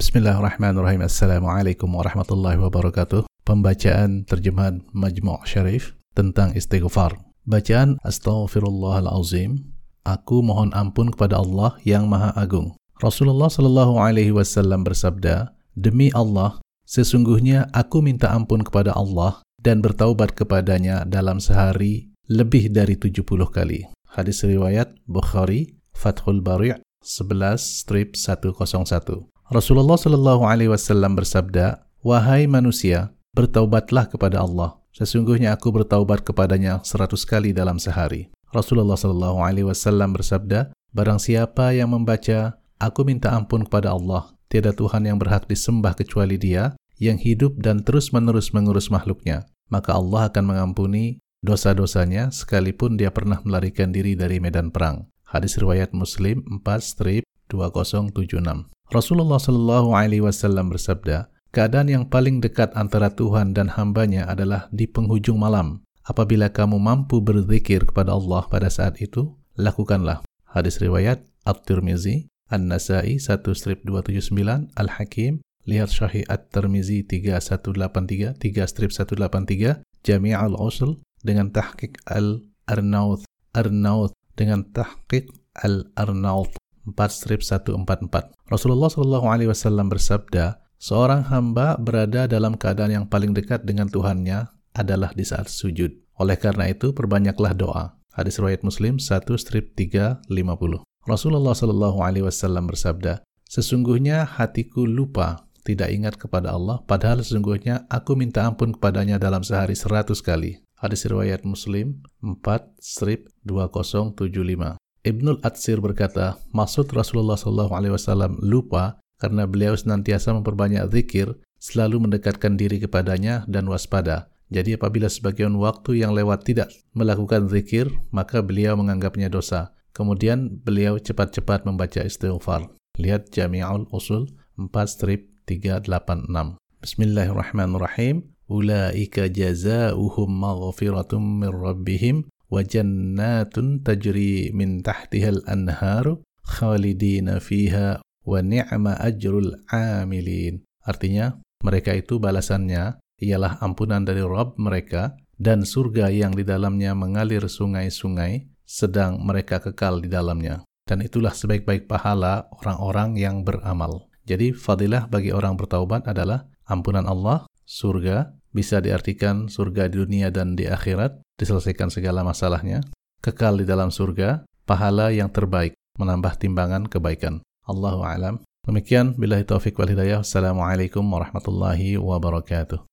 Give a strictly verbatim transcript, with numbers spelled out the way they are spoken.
Bismillahirrahmanirrahim. Assalamualaikum warahmatullahi wabarakatuh. Pembacaan terjemahan Majmu' Syarif tentang istighfar. Bacaan Astaghfirullahalazim. Aku mohon ampun kepada Allah yang Maha Agung. Rasulullah Shallallahu Alaihi Wasallam bersabda, demi Allah, sesungguhnya aku minta ampun kepada Allah dan bertaubat kepadanya dalam sehari lebih dari tujuh puluh kali. Hadis riwayat Bukhari, Fathul Bari' sebelas seratus satu. Rasulullah Shallallahu Alaihi Wasallam bersabda, wahai manusia, bertaubatlah kepada Allah. Sesungguhnya aku bertaubat kepadanya seratus kali dalam sehari. Rasulullah Shallallahu Alaihi Wasallam bersabda, barang siapa yang membaca, aku minta ampun kepada Allah, tiada Tuhan yang berhak disembah kecuali Dia, yang hidup dan terus-menerus mengurus makhluknya, maka Allah akan mengampuni dosa-dosanya sekalipun dia pernah melarikan diri dari medan perang. Hadis riwayat Muslim empat dua nol tujuh enam. Rasulullah Shallallahu Alaihi Wasallam bersabda, keadaan yang paling dekat antara Tuhan dan hambanya adalah di penghujung malam. Apabila kamu mampu berzikir kepada Allah pada saat itu, lakukanlah. Hadis riwayat At-Tirmizi, An-Nasai satu dua tujuh sembilan, Al-Hakim, lihat Syahih At-Tirmizi tiga satu delapan tiga, tiga satu delapan tiga, Jami' al-Usul dengan tahqiq Al-Arnaud, Arnaud dengan tahqiq Al-Arnaud empat satu empat empat. Rasulullah Shallallahu Alaihi Wasallam bersabda, seorang hamba berada dalam keadaan yang paling dekat dengan Tuhannya adalah di saat sujud. Oleh karena itu, perbanyaklah doa. Hadis riwayat Muslim satu tiga lima puluh. Rasulullah Shallallahu Alaihi Wasallam bersabda, sesungguhnya hatiku lupa, tidak ingat kepada Allah, padahal sesungguhnya aku minta ampun kepadanya dalam sehari seratus kali. Hadis riwayat Muslim empat dua nol tujuh lima. Ibnul Atsir berkata, maksud Rasulullah Shallallahu Alaihi Wasallam lupa karena beliau senantiasa memperbanyak zikir, selalu mendekatkan diri kepadanya dan waspada. Jadi apabila sebagian waktu yang lewat tidak melakukan zikir, maka beliau menganggapnya dosa. Kemudian beliau cepat-cepat membaca istighfar. Lihat Jami'ul Usul empat tiga delapan enam. Bismillahirrahmanirrahim. Ulaika jazaa'uhum maghfiratum min rabbihim wa jannatun tajri min tahtihal anharu khalidina fiha wa ni'ma ajrul amilin. Artinya, mereka itu balasannya ialah ampunan dari Rabb mereka dan surga yang di dalamnya mengalir sungai-sungai sedang mereka kekal di dalamnya. Dan itulah sebaik-baik pahala orang-orang yang beramal. Jadi fadilah bagi orang bertaubat adalah ampunan Allah, surga, bisa diartikan surga di dunia dan di akhirat, diselesaikan segala masalahnya, kekal di dalam surga, pahala yang terbaik, menambah timbangan kebaikan. Allahu a'lam. Demikian, billahi taufiq wal hidayah. Assalamualaikum warahmatullahi wabarakatuh.